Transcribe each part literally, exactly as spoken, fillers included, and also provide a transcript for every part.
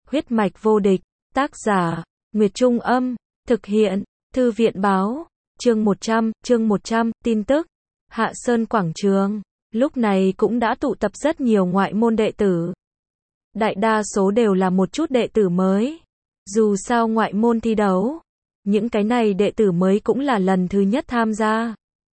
Huyết mạch vô địch, tác giả, Nguyệt Trung Âm, thực hiện, Thư viện Báo, chương một trăm, chương một trăm, tin tức, Hạ Sơn Quảng Trường, lúc này cũng đã tụ tập rất nhiều ngoại môn đệ tử. Đại đa số đều là một chút đệ tử mới. Dù sao ngoại môn thi đấu, những cái này đệ tử mới cũng là lần thứ nhất tham gia.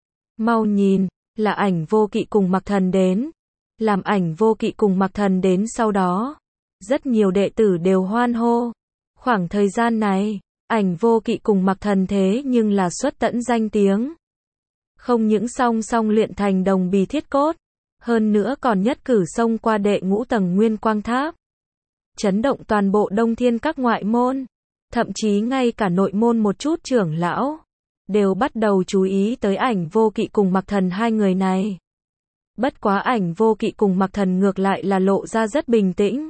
Mau nhìn, là Ảnh Vô Kỵ cùng Mặc Thần đến. Làm Ảnh Vô Kỵ cùng Mặc Thần đến sau đó, rất nhiều đệ tử đều hoan hô. Khoảng thời gian này, Ảnh Vô Kỵ cùng Mặc Thần thế nhưng là xuất tẫn danh tiếng. Không những song song luyện thành đồng bì thiết cốt, hơn nữa còn nhất cử xông qua đệ ngũ tầng Nguyên Quang Tháp. Chấn động toàn bộ Đông Thiên các ngoại môn, thậm chí ngay cả nội môn một chút trưởng lão, đều bắt đầu chú ý tới Ảnh Vô Kỵ cùng Mặc Thần hai người này. Bất quá Ảnh Vô Kỵ cùng Mặc Thần ngược lại là lộ ra rất bình tĩnh.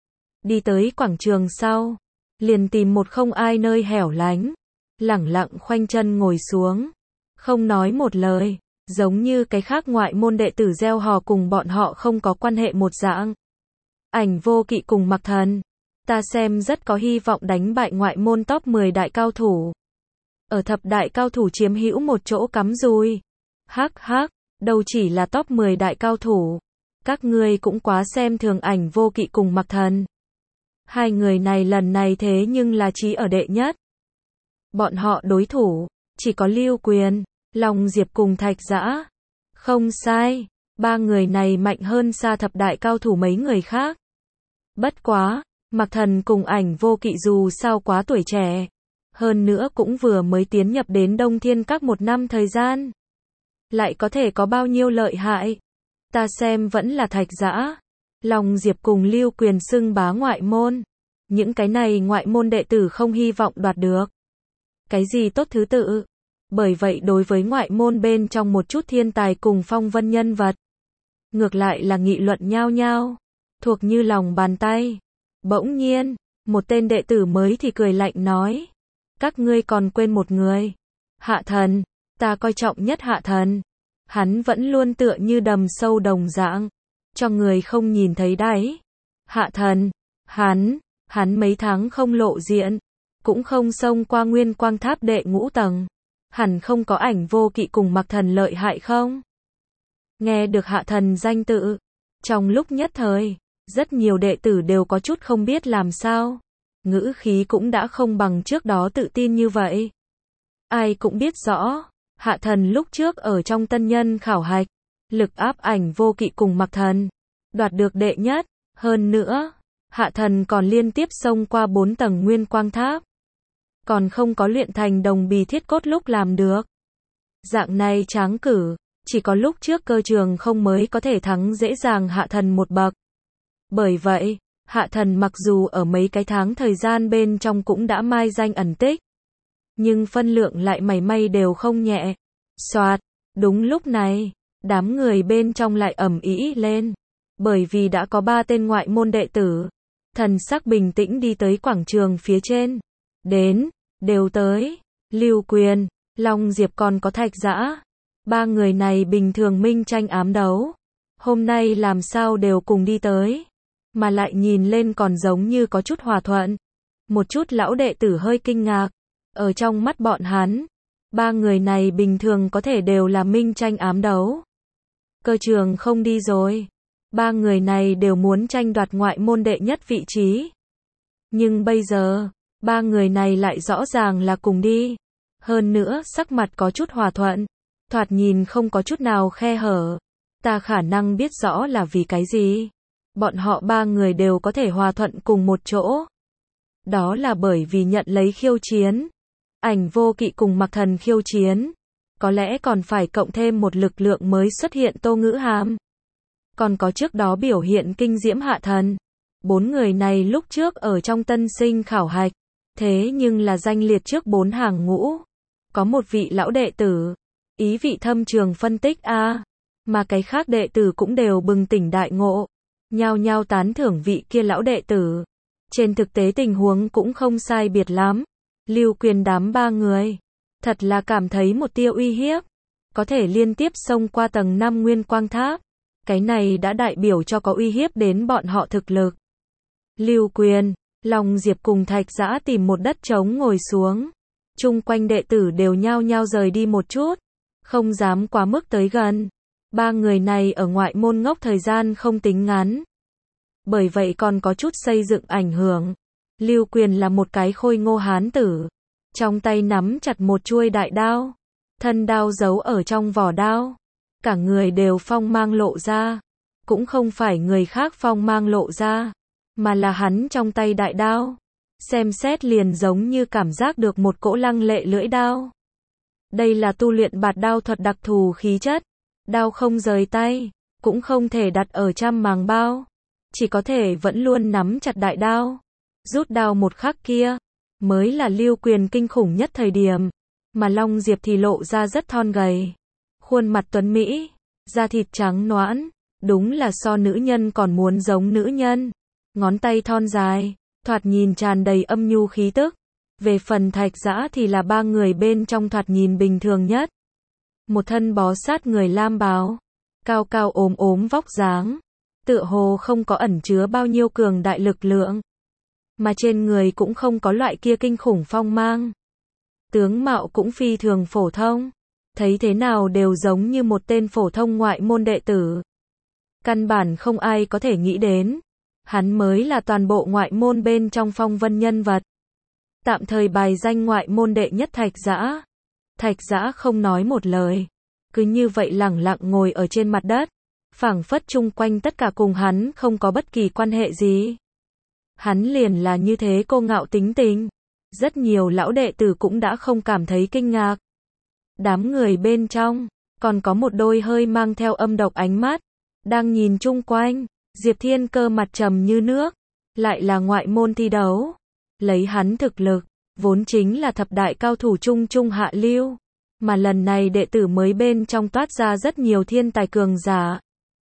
Đi tới quảng trường sau, liền tìm một không ai nơi hẻo lánh, lẳng lặng khoanh chân ngồi xuống, không nói một lời, giống như cái khác ngoại môn đệ tử gieo hò cùng bọn họ không có quan hệ một dạng. Ảnh Vô Kỵ cùng Mặc Thần, ta xem rất có hy vọng đánh bại ngoại môn top mười đại cao thủ. Ở thập đại cao thủ chiếm hữu một chỗ cắm dùi. Hắc hắc, đâu chỉ là top mười đại cao thủ. Các ngươi cũng quá xem thường Ảnh Vô Kỵ cùng Mặc Thần. Hai người này lần này thế nhưng là trí ở đệ nhất. Bọn họ đối thủ, chỉ có Lưu Quyền, Long Diệp cùng Thạch Dã. Không sai, ba người này mạnh hơn xa thập đại cao thủ mấy người khác. Bất quá, Mặc Thần cùng Ảnh Vô Kỵ dù sao quá tuổi trẻ. Hơn nữa cũng vừa mới tiến nhập đến Đông Thiên các một năm thời gian. Lại có thể có bao nhiêu lợi hại. Ta xem vẫn là Thạch Dã, Long Diệp cùng Lưu Quyền xưng bá ngoại môn. Những cái này ngoại môn đệ tử không hy vọng đoạt được. Cái gì tốt thứ tự. Bởi vậy đối với ngoại môn bên trong một chút thiên tài cùng phong vân nhân vật, ngược lại là nghị luận nhao nhao, thuộc như lòng bàn tay. Bỗng nhiên, một tên đệ tử mới thì cười lạnh nói. Các ngươi còn quên một người. Hạ Thần, ta coi trọng nhất Hạ Thần. Hắn vẫn luôn tựa như đầm sâu đồng dạng, cho người không nhìn thấy đáy. Hạ Thần, hắn, hắn mấy tháng không lộ diện, cũng không xông qua Nguyên Quang Tháp đệ ngũ tầng. Hẳn không có Ảnh Vô Kỵ cùng Mặc Thần lợi hại không? Nghe được Hạ Thần danh tự, trong lúc nhất thời, rất nhiều đệ tử đều có chút không biết làm sao. Ngữ khí cũng đã không bằng trước đó tự tin như vậy. Ai cũng biết rõ, Hạ Thần lúc trước ở trong tân nhân khảo hạch, lực áp Ảnh Vô Kỵ cùng Mặc Thần, đoạt được đệ nhất. Hơn nữa, Hạ Thần còn liên tiếp xông qua bốn tầng Nguyên Quang Tháp. Còn không có luyện thành đồng bì thiết cốt lúc làm được. Dạng này tráng cử, chỉ có lúc trước cơ trường không mới có thể thắng dễ dàng Hạ Thần một bậc. Bởi vậy, Hạ Thần mặc dù ở mấy cái tháng thời gian bên trong cũng đã mai danh ẩn tích, nhưng phân lượng lại mảy may đều không nhẹ. Soạt, đúng lúc này, đám người bên trong lại ầm ĩ lên, bởi vì đã có ba tên ngoại môn đệ tử, thần sắc bình tĩnh đi tới quảng trường phía trên. Đến, đều tới, Lưu Quyền, Long Diệp còn có Thạch Dã. Ba người này bình thường minh tranh ám đấu, hôm nay làm sao đều cùng đi tới, mà lại nhìn lên còn giống như có chút hòa thuận. Một chút lão đệ tử hơi kinh ngạc, ở trong mắt bọn hắn, ba người này bình thường có thể đều là minh tranh ám đấu. Cơ trường không đi rồi, ba người này đều muốn tranh đoạt ngoại môn đệ nhất vị trí. Nhưng bây giờ, ba người này lại rõ ràng là cùng đi. Hơn nữa, sắc mặt có chút hòa thuận, thoạt nhìn không có chút nào khe hở. Ta khả năng biết rõ là vì cái gì. Bọn họ ba người đều có thể hòa thuận cùng một chỗ. Đó là bởi vì nhận lấy khiêu chiến. Ảnh Vô Kỵ cùng Mặc Thần khiêu chiến. Có lẽ còn phải cộng thêm một lực lượng mới xuất hiện Tô Ngữ Hàm. Còn có trước đó biểu hiện kinh diễm Hạ Thần. Bốn người này lúc trước ở trong tân sinh khảo hạch, thế nhưng là danh liệt trước bốn hàng ngũ. Có một vị lão đệ tử, ý vị thâm trường phân tích a, mà cái khác đệ tử cũng đều bừng tỉnh đại ngộ, nhao nhao tán thưởng vị kia lão đệ tử. Trên thực tế tình huống cũng không sai biệt lắm. Lưu Quyền đám ba người, thật là cảm thấy một tia uy hiếp, có thể liên tiếp xông qua tầng năm Nguyên Quang Tháp. Cái này đã đại biểu cho có uy hiếp đến bọn họ thực lực. Lưu Quyền, Long Diệp cùng Thạch Dã tìm một đất trống ngồi xuống. Chung quanh đệ tử đều nhao nhao rời đi một chút, không dám quá mức tới gần. Ba người này ở ngoại môn ngốc thời gian không tính ngắn, bởi vậy còn có chút xây dựng ảnh hưởng. Lưu Quyền là một cái khôi ngô hán tử, trong tay nắm chặt một chuôi đại đao, thân đao giấu ở trong vỏ đao, cả người đều phong mang lộ ra, cũng không phải người khác phong mang lộ ra, mà là hắn trong tay đại đao, xem xét liền giống như cảm giác được một cỗ lăng lệ lưỡi đao. Đây là tu luyện bạt đao thuật đặc thù khí chất, đao không rời tay, cũng không thể đặt ở trăm màng bao, chỉ có thể vẫn luôn nắm chặt đại đao. Rút đao một khắc kia, mới là Lưu Quyền kinh khủng nhất thời điểm, mà Long Diệp thì lộ ra rất thon gầy, khuôn mặt tuấn mỹ, da thịt trắng nõn, đúng là so nữ nhân còn muốn giống nữ nhân, ngón tay thon dài, thoạt nhìn tràn đầy âm nhu khí tức. Về phần Thạch Dã thì là ba người bên trong thoạt nhìn bình thường nhất. Một thân bó sát người lam bào, cao cao ốm ốm vóc dáng, tựa hồ không có ẩn chứa bao nhiêu cường đại lực lượng, mà trên người cũng không có loại kia kinh khủng phong mang. Tướng mạo cũng phi thường phổ thông, thấy thế nào đều giống như một tên phổ thông ngoại môn đệ tử. Căn bản không ai có thể nghĩ đến, hắn mới là toàn bộ ngoại môn bên trong phong vân nhân vật. Tạm thời bài danh ngoại môn đệ nhất Thạch Dã. Thạch Dã không nói một lời, cứ như vậy lẳng lặng ngồi ở trên mặt đất, phảng phất chung quanh tất cả cùng hắn không có bất kỳ quan hệ gì. Hắn liền là như thế cô ngạo tính tình. Rất nhiều lão đệ tử cũng đã không cảm thấy kinh ngạc. Đám người bên trong, còn có một đôi hơi mang theo âm độc ánh mắt, đang nhìn chung quanh. Diệp Thiên Cơ mặt trầm như nước, lại là ngoại môn thi đấu. Lấy hắn thực lực, vốn chính là thập đại cao thủ trung trung hạ lưu, mà lần này đệ tử mới bên trong toát ra rất nhiều thiên tài cường giả.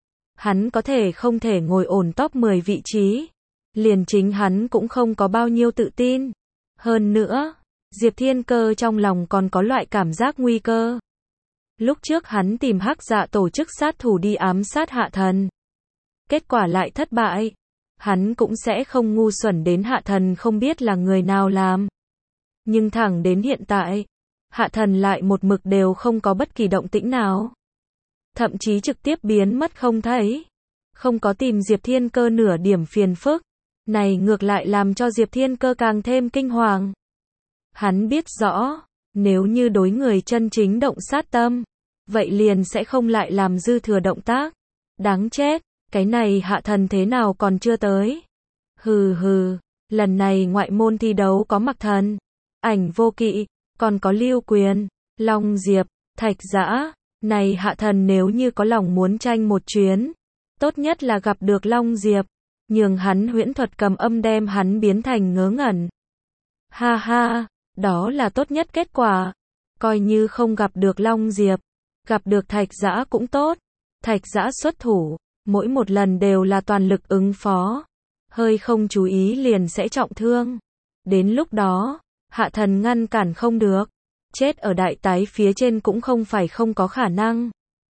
Hắn có thể không thể ngồi ổn top mười vị trí, liền chính hắn cũng không có bao nhiêu tự tin. Hơn nữa, Diệp Thiên Cơ trong lòng còn có loại cảm giác nguy cơ. Lúc trước hắn tìm Hắc Dạ tổ chức sát thủ đi ám sát Hạ Thần, kết quả lại thất bại. Hắn cũng sẽ không ngu xuẩn đến Hạ Thần không biết là người nào làm. Nhưng thẳng đến hiện tại, Hạ Thần lại một mực đều không có bất kỳ động tĩnh nào. Thậm chí trực tiếp biến mất không thấy. Không có tìm Diệp Thiên Cơ nửa điểm phiền phức. Này ngược lại làm cho Diệp Thiên Cơ càng thêm kinh hoàng. Hắn biết rõ, nếu như đối người chân chính động sát tâm, vậy liền sẽ không lại làm dư thừa động tác. Đáng chết, cái này Hạ Thần thế nào còn chưa tới. Hừ hừ, lần này ngoại môn thi đấu có Mặc Thần, Ảnh Vô Kỵ, còn có Lưu Quyền, Long Diệp, Thạch Dã. Này Hạ Thần nếu như có lòng muốn tranh một chuyến, tốt nhất là gặp được Long Diệp, nhường hắn huyễn thuật cầm âm đem hắn biến thành ngớ ngẩn. Ha ha, đó là tốt nhất kết quả. Coi như không gặp được Long Diệp, gặp được Thạch Dã cũng tốt. Thạch Dã xuất thủ, mỗi một lần đều là toàn lực ứng phó. Hơi không chú ý liền sẽ trọng thương. Đến lúc đó, Hạ Thần ngăn cản không được. Chết ở đại tái phía trên cũng không phải không có khả năng.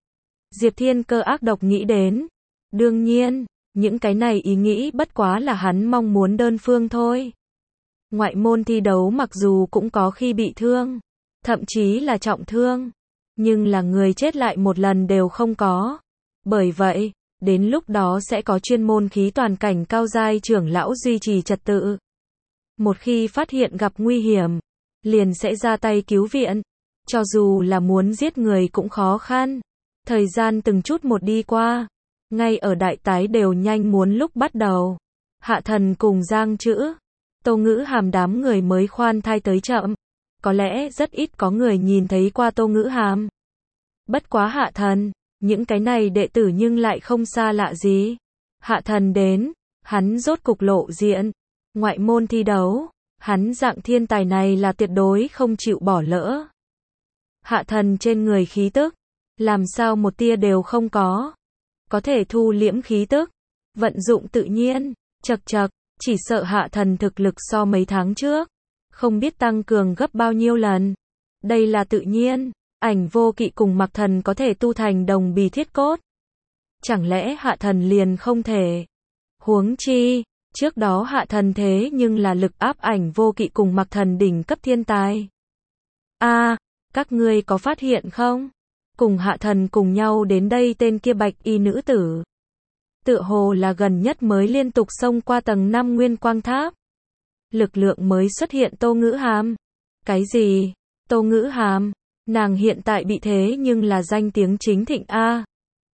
Diệp Thiên Cơ ác độc nghĩ đến. Đương nhiên, những cái này ý nghĩ bất quá là hắn mong muốn đơn phương thôi. Ngoại môn thi đấu mặc dù cũng có khi bị thương, thậm chí là trọng thương, nhưng là người chết lại một lần đều không có. Bởi vậy, đến lúc đó sẽ có chuyên môn khí toàn cảnh cao giai trưởng lão duy trì trật tự. Một khi phát hiện gặp nguy hiểm, liền sẽ ra tay cứu viện. Cho dù là muốn giết người cũng khó khăn. Thời gian từng chút một đi qua, ngay ở đại tái đều nhanh muốn lúc bắt đầu. Hạ Thần cùng Giang Trữ, Tô Ngữ Hàm đám người mới khoan thai tới chậm. Có lẽ rất ít có người nhìn thấy qua Tô Ngữ Hàm. Bất quá Hạ Thần, những cái này đệ tử nhưng lại không xa lạ gì. Hạ Thần đến, hắn rốt cục lộ diện. Ngoại môn thi đấu, hắn dạng thiên tài này là tuyệt đối không chịu bỏ lỡ. Hạ Thần trên người khí tức, làm sao một tia đều không có. Có thể thu liễm khí tức, vận dụng tự nhiên, chật chật, chỉ sợ Hạ Thần thực lực so mấy tháng trước, không biết tăng cường gấp bao nhiêu lần. Đây là tự nhiên, Ảnh Vô Kỵ cùng Mặc Thần có thể tu thành đồng bì thiết cốt. Chẳng lẽ Hạ Thần liền không thể? Huống chi, Trước đó Hạ Thần thế nhưng là lực áp ảnh vô kỵ cùng Mặc Thần đỉnh cấp thiên tài. A, à, các ngươi có phát hiện không? Cùng Hạ Thần cùng nhau đến đây tên kia bạch y nữ tử. Tựa hồ là gần nhất mới liên tục xông qua tầng năm nguyên quang tháp. Lực lượng mới xuất hiện Tô Ngữ Hàm. Cái gì? Tô Ngữ Hàm? Nàng hiện tại bị thế nhưng là danh tiếng chính thịnh A.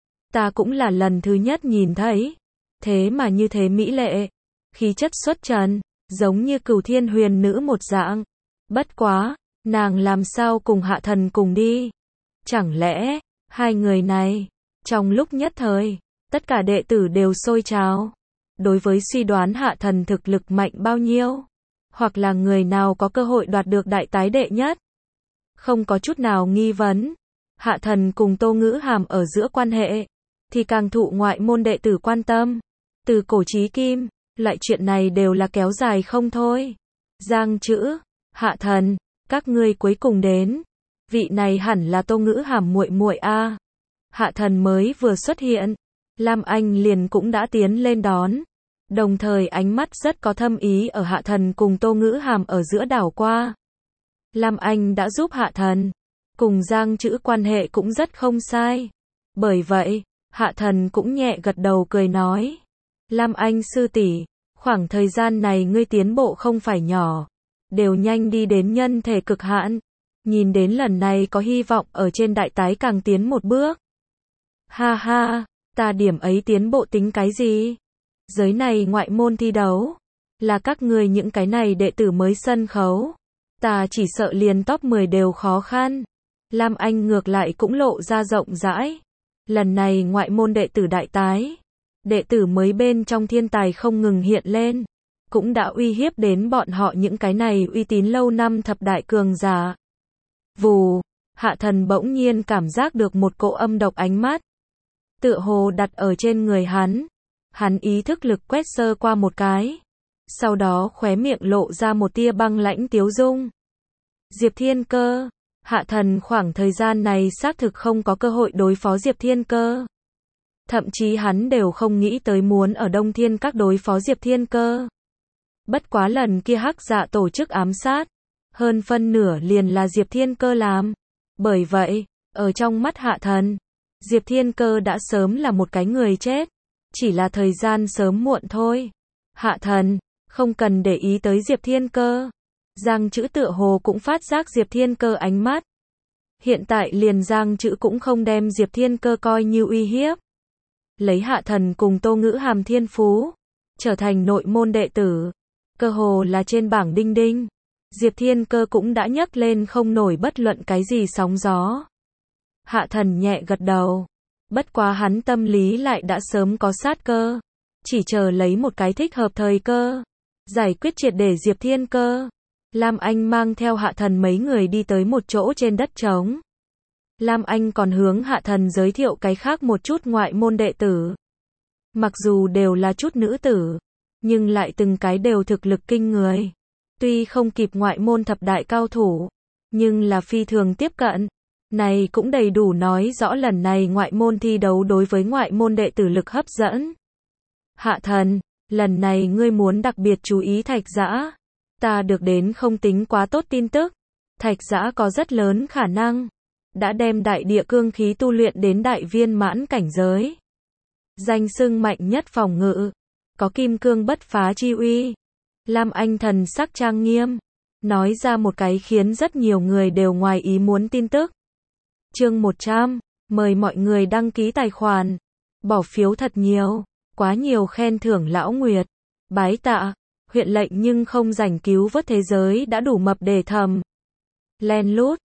Ta cũng là lần thứ nhất nhìn thấy. Thế mà như thế mỹ lệ. Khí chất xuất trần, giống như Cửu Thiên Huyền Nữ một dạng. Bất quá, nàng làm sao cùng Hạ Thần cùng đi? Chẳng lẽ, hai người này, trong lúc nhất thời, tất cả đệ tử đều sôi trào. Đối với suy đoán Hạ Thần thực lực mạnh bao nhiêu, hoặc là người nào có cơ hội đoạt được đại tái đệ nhất. Không có chút nào nghi vấn, Hạ Thần cùng Tô Ngữ Hàm ở giữa quan hệ, thì càng thụ ngoại môn đệ tử quan tâm. Từ cổ chí kim, loại chuyện này đều là kéo dài không thôi. Giang Trữ, Hạ Thần, các ngươi cuối cùng đến. Vị này hẳn là Tô Ngữ Hàm muội muội a. Hạ Thần mới vừa xuất hiện, Lam Anh liền cũng đã tiến lên đón. Đồng thời ánh mắt rất có thâm ý ở Hạ Thần cùng Tô Ngữ Hàm ở giữa đảo qua. Lam Anh đã giúp Hạ Thần, cùng Giang Trữ quan hệ cũng rất không sai. Bởi vậy, Hạ Thần cũng nhẹ gật đầu cười nói. Lam Anh sư tỷ, khoảng thời gian này ngươi tiến bộ không phải nhỏ. Đều nhanh đi đến nhân thể cực hạn. Nhìn đến lần này có hy vọng ở trên đại tái càng tiến một bước. Ha ha, ta điểm ấy tiến bộ tính cái gì? Giới này ngoại môn thi đấu, là các người những cái này đệ tử mới sân khấu. Ta chỉ sợ liền top mười đều khó khăn. Lam Anh ngược lại cũng lộ ra rộng rãi. Lần này ngoại môn đệ tử đại tái, đệ tử mới bên trong thiên tài không ngừng hiện lên, cũng đã uy hiếp đến bọn họ những cái này uy tín lâu năm thập đại cường giả. Vù, Hạ Thần bỗng nhiên cảm giác được một cỗ âm độc ánh mắt. Tựa hồ đặt ở trên người hắn. Hắn ý thức lực quét sơ qua một cái. Sau đó khóe miệng lộ ra một tia băng lãnh tiếu dung. Diệp Thiên Cơ. Hạ Thần khoảng thời gian này xác thực không có cơ hội đối phó Diệp Thiên Cơ. Thậm chí hắn đều không nghĩ tới muốn ở Đông Thiên Các đối phó Diệp Thiên Cơ. Bất quá lần kia Hắc Dạ tổ chức ám sát, hơn phân nửa liền là Diệp Thiên Cơ làm. Bởi vậy, ở trong mắt Hạ Thần, Diệp Thiên Cơ đã sớm là một cái người chết. Chỉ là thời gian sớm muộn thôi. Hạ Thần, không cần để ý tới Diệp Thiên Cơ. Giang Trữ tựa hồ cũng phát giác Diệp Thiên Cơ ánh mắt. Hiện tại liền Giang Trữ cũng không đem Diệp Thiên Cơ coi như uy hiếp. Lấy Hạ Thần cùng Tô Ngữ Hàm thiên phú, trở thành nội môn đệ tử. Cơ hồ là trên bảng đinh đinh. Diệp Thiên Cơ cũng đã nhấc lên không nổi bất luận cái gì sóng gió. Hạ Thần nhẹ gật đầu. Bất quá hắn tâm lý lại đã sớm có sát cơ. Chỉ chờ lấy một cái thích hợp thời cơ. Giải quyết triệt để Diệp Thiên Cơ. Lam Anh mang theo Hạ Thần mấy người đi tới một chỗ trên đất trống. Lam Anh còn hướng Hạ Thần giới thiệu cái khác một chút ngoại môn đệ tử. Mặc dù đều là chút nữ tử, nhưng lại từng cái đều thực lực kinh người. Tuy không kịp ngoại môn thập đại cao thủ, nhưng là phi thường tiếp cận. Này cũng đầy đủ nói rõ lần này ngoại môn thi đấu đối với ngoại môn đệ tử lực hấp dẫn. Hạ Thần, lần này ngươi muốn đặc biệt chú ý Thạch Dã. Ta được đến không tính quá tốt tin tức. Thạch Dã có rất lớn khả năng đã đem đại địa cương khí tu luyện đến đại viên mãn cảnh giới. Danh xưng mạnh nhất phòng ngự, có kim cương bất phá chi uy. Lam Anh thần sắc trang nghiêm, nói ra một cái khiến rất nhiều người đều ngoài ý muốn tin tức. Chương một trăm, mời mọi người đăng ký tài khoản, bỏ phiếu thật nhiều, quá nhiều khen thưởng lão Nguyệt. Bái tạ, huyện lệnh nhưng không rảnh cứu vớt thế giới đã đủ mập để thầm. Len lút,